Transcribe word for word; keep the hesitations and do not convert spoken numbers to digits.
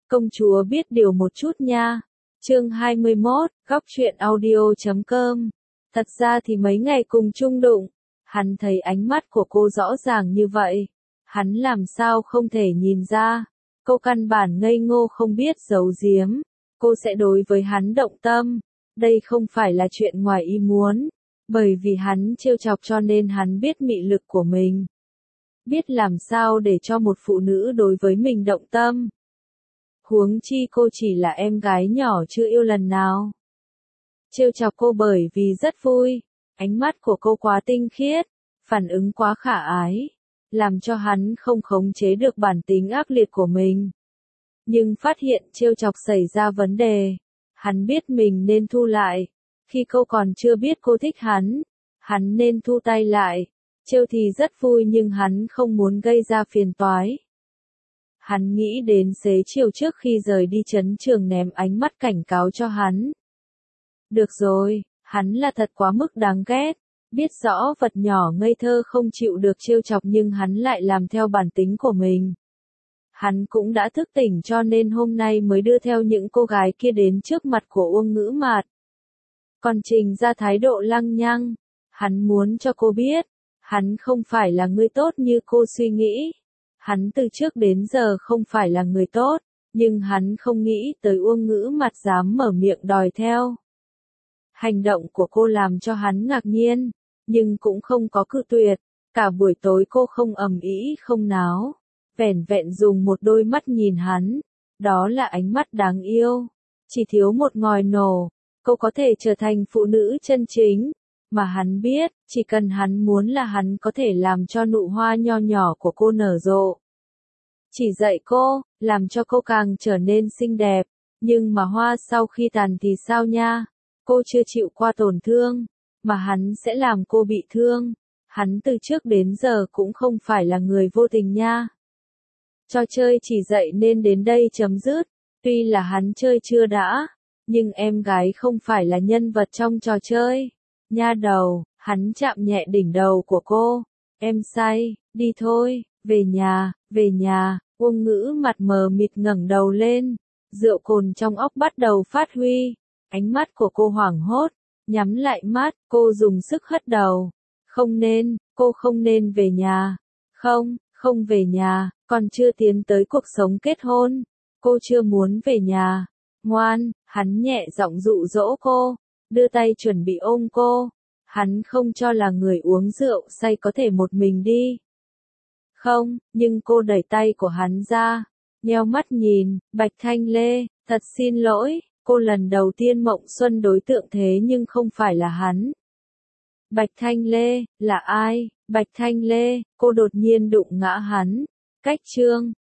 Công chúa biết điều một chút nha. Chương hai mươi mốt, góc truyện audio chấm com. Thật ra thì mấy ngày cùng chung đụng, hắn thấy ánh mắt của cô rõ ràng như vậy. Hắn làm sao không thể nhìn ra. Cô căn bản ngây ngô không biết giấu giếm. Cô sẽ đối với hắn động tâm. Đây không phải là chuyện ngoài ý muốn. Bởi vì hắn trêu chọc cho nên hắn biết mị lực của mình. Biết làm sao để cho một phụ nữ đối với mình động tâm. Huống chi cô chỉ là em gái nhỏ chưa yêu lần nào. Trêu chọc cô bởi vì rất vui. Ánh mắt của cô quá tinh khiết. Phản ứng quá khả ái. Làm cho hắn không khống chế được bản tính ác liệt của mình. Nhưng phát hiện trêu chọc xảy ra vấn đề. Hắn biết mình nên thu lại. Khi cô còn chưa biết cô thích hắn. Hắn nên thu tay lại. Trêu thì rất vui nhưng hắn không muốn gây ra phiền toái. Hắn nghĩ đến xế chiều trước khi rời đi trấn trường ném ánh mắt cảnh cáo cho hắn. Được rồi, hắn là thật quá mức đáng ghét. Biết rõ vật nhỏ ngây thơ không chịu được trêu chọc nhưng hắn lại làm theo bản tính của mình. Hắn cũng đã thức tỉnh cho nên hôm nay mới đưa theo những cô gái kia đến trước mặt của Uông Ngữ Mạt. Còn trình ra thái độ lăng nhăng. Hắn muốn cho cô biết, hắn không phải là người tốt như cô suy nghĩ. Hắn từ trước đến giờ không phải là người tốt, nhưng hắn không nghĩ tới Uông Ngữ Mạt dám mở miệng đòi theo. Hành động của cô làm cho hắn ngạc nhiên, nhưng cũng không có cự tuyệt. Cả buổi tối cô không ầm ĩ không náo, vẻn vẹn dùng một đôi mắt nhìn hắn, đó là ánh mắt đáng yêu. Chỉ thiếu một ngòi nổ, cô có thể trở thành phụ nữ chân chính. Mà hắn biết, chỉ cần hắn muốn là hắn có thể làm cho nụ hoa nho nhỏ của cô nở rộ. Chỉ dạy cô, làm cho cô càng trở nên xinh đẹp. Nhưng mà hoa sau khi tàn thì sao nha? Cô chưa chịu qua tổn thương, mà hắn sẽ làm cô bị thương. Hắn từ trước đến giờ cũng không phải là người vô tình nha. Trò chơi chỉ dạy nên đến đây chấm dứt. Tuy là hắn chơi chưa đã, nhưng em gái không phải là nhân vật trong trò chơi. Nha đầu, hắn chạm nhẹ đỉnh đầu của cô. Em say, đi thôi, về nhà, về nhà. Uông Ngữ Mạt mờ mịt ngẩng đầu lên. Rượu cồn trong óc bắt đầu phát huy. Ánh mắt của cô hoảng hốt, nhắm lại mắt, cô dùng sức hất đầu. Không nên, cô không nên về nhà. Không, không về nhà, còn chưa tiến tới cuộc sống kết hôn. Cô chưa muốn về nhà. Ngoan, hắn nhẹ giọng dụ dỗ cô, đưa tay chuẩn bị ôm cô. Hắn không cho là người uống rượu say có thể một mình đi. Không, nhưng cô đẩy tay của hắn ra, nheo mắt nhìn, Bạch Thanh Lê, thật xin lỗi, cô lần đầu tiên mộng xuân đối tượng thế nhưng không phải là hắn. Bạch Thanh Lê, là ai? Bạch Thanh Lê, cô đột nhiên đụng ngã hắn. Cách chương,